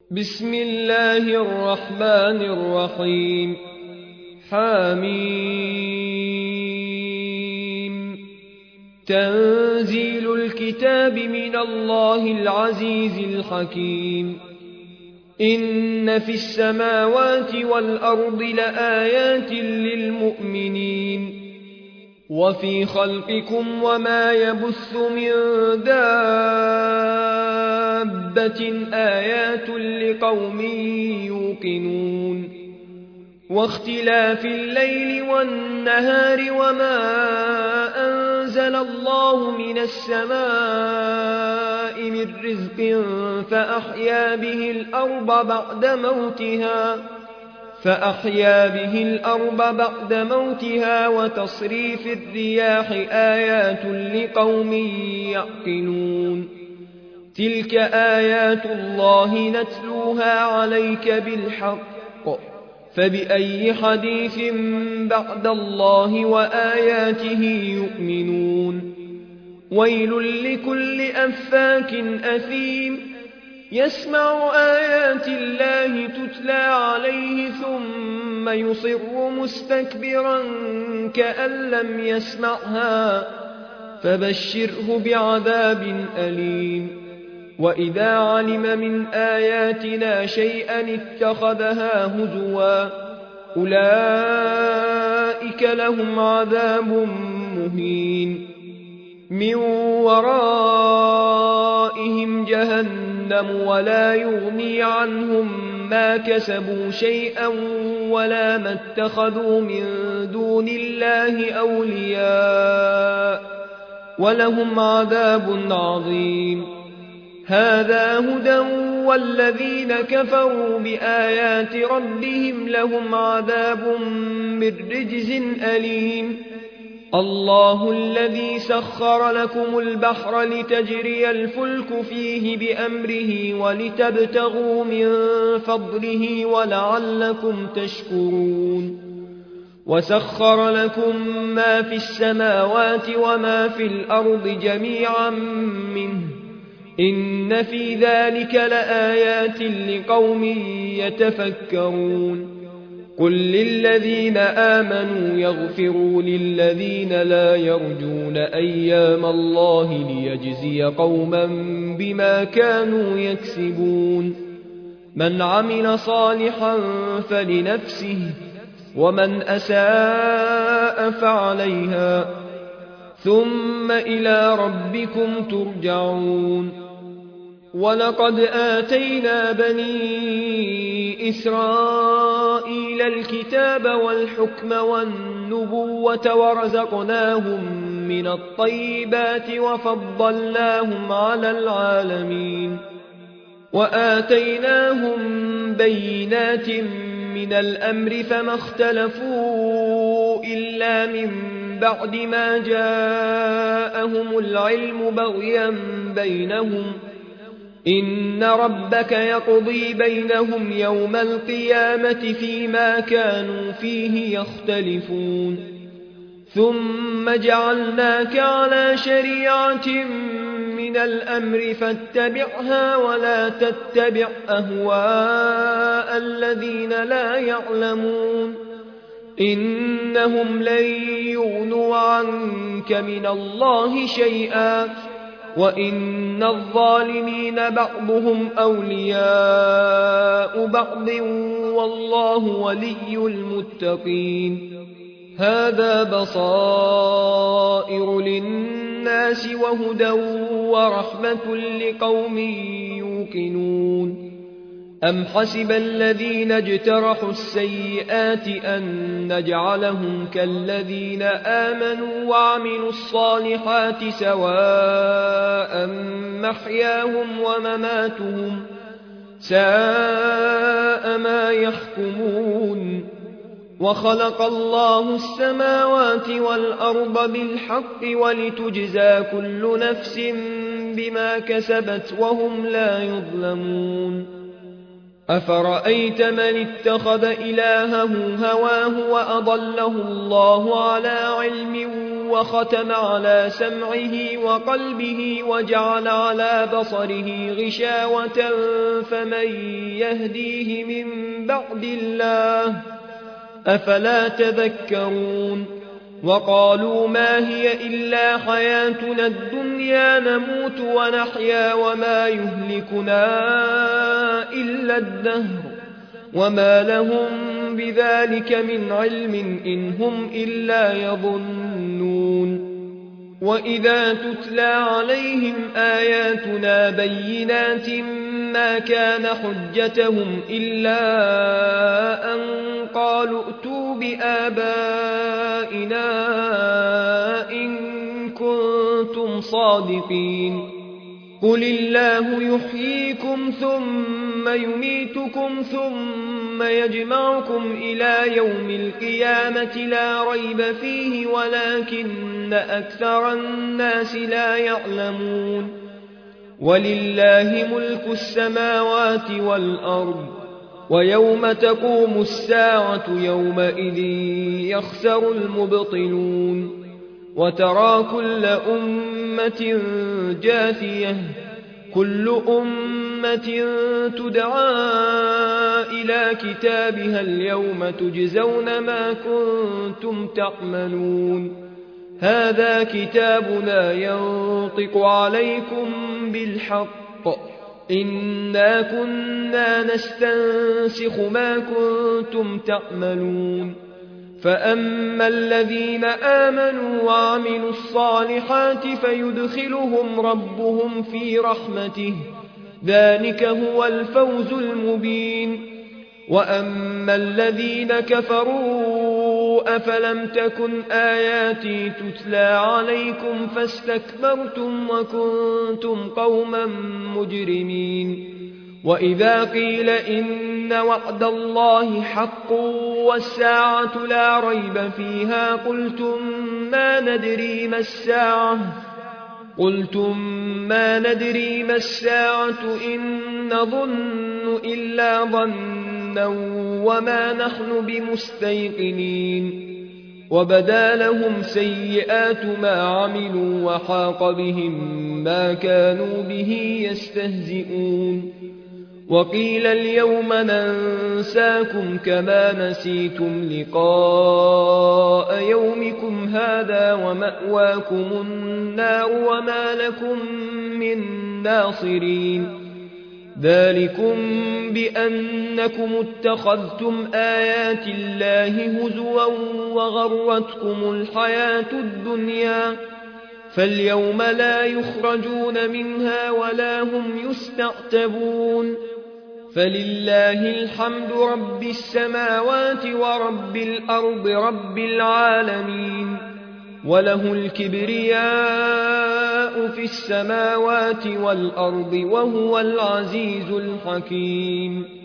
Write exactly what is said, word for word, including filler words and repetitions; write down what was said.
بسم الله الرحمن الرحيم. حميم. تنزيل الكتاب من الله العزيز الحكيم. إن في السماوات والأرض لآيات للمؤمنين وفي خلقكم وما يبث من دابة آيات لقوم يوقنون واختلاف الليل والنهار وما أنزل الله من السماء من رزق فأحيا به الأرض بعد موتها فأحيا به الأرض بعد موتها وتصريف الرياح آيات لقوم يعقلون تلك آيات الله نتلوها عليك بالحق فبأي حديث بعد الله وآياته يؤمنون ويل لكل أفاك أثيم يسمع آيات الله تتلى عليه ثم يصر مستكبرا كأن لم يسمعها فبشره بعذاب أليم وإذا علم من آياتنا شيئا اتخذها هزوا أولئك لهم عذاب مهين من ورائهم جهنم ولا يغني عنهم ما كسبوا شيئا ولا ما اتخذوا من دون الله أولياء ولهم عذاب عظيم هذا هدى والذين كفروا بآيات ربهم لهم عذاب من رجز أليم الله الذي سخر لكم البحر لتجري الفلك فيه بأمره ولتبتغوا من فضله ولعلكم تشكرون وسخر لكم ما في السماوات وما في الأرض جميعا منه إن في ذلك لآيات لقوم يتفكرون قل للذين آمنوا يغفروا للذين لا يرجون أيام الله ليجزي قوما بما كانوا يكسبون من عمل صالحا فلنفسه ومن أساء فعليها ثم إلى ربكم ترجعون ولقد آتينا بني إسرائيل الكتاب والحكم والنبوة ورزقناهم من الطيبات وفضلناهم على العالمين وآتيناهم بينات من الأمر فما اختلفوا إلا من بعد ما جاءهم العلم بغيا بينهم إن ربك يقضي بينهم يوم القيامة فيما كانوا فيه يختلفون ثم جعلناك على شريعة من الأمر فاتبعها ولا تتبع أهواء الذين لا يعلمون إنهم لن يغنوا عنك من الله شيئا وإن الظالمين بعضهم أولياء بعض والله ولي المتقين هذا بصائر للناس وهدى ورحمة لقوم يوقنون أم حسب الذين اجترحوا السيئات أن نجعلهم كالذين آمنوا وعملوا الصالحات سواء محياهم ومماتهم ساء ما يحكمون وخلق الله السماوات والأرض بالحق ولتجزى كل نفس بما كسبت وهم لا يظلمون أفرأيت من اتخذ إلهه هواه وأضله الله على علم وختم على سمعه وقلبه وجعل على بصره غشاوة فمن يهديه من بعد الله أفلا تذكرون وقالوا ما هي إلا حياتنا الدنيا نموت ونحيا وما يهلكنا إلا الدهر وما لهم بذلك من علم إن هم إلا يظنون وإذا تتلى عليهم آياتنا بينات ما كان حجتهم إلا أن قالوا ائتوا بآبائنا إن كنتم صادقين قل الله يحييكم ثم يميتكم ثم يجمعكم إلى يوم القيامة لا ريب فيه ولكن أكثر الناس لا يعلمون ولله ملك السماوات والأرض ويوم تقوم الساعة يومئذ يخسر المبطلون وترى كل أمة جاثية كل أمة تدعى إلى كتابها اليوم تجزون ما كنتم تعملون هذا كتابنا ينطق عليكم بالحق إنا كنا نستنسخ ما كنتم تعملون فأما الذين آمنوا وعملوا الصالحات فيدخلهم ربهم في رحمته ذلك هو الفوز المبين وأما الذين كفروا أفلم تكن آياتي تتلى عليكم فاستكبرتم وكنتم قوما مجرمين وإذا قيل إن وعد الله حق والساعة لا ريب فيها قلتم ما ندري ما الساعة قلتم ما ندري ما الساعة إن نظن إلا ظنا وما نحن بمستيقنين وبدا لهم سيئات ما عملوا وحاق بهم ما كانوا به يستهزئون وقيل اليوم ننساكم كما نسيتم لقاء يومكم هذا ومأواكم النار وما لكم من ناصرين ذلكم بأنكم اتخذتم آيات الله هزوا وغرتكم الحياة الدنيا فاليوم لا يخرجون منها ولا هم يستعتبون فلله الحمد رب السماوات ورب الأرض رب العالمين وله الكبرياء في السماوات والأرض وهو العزيز الحكيم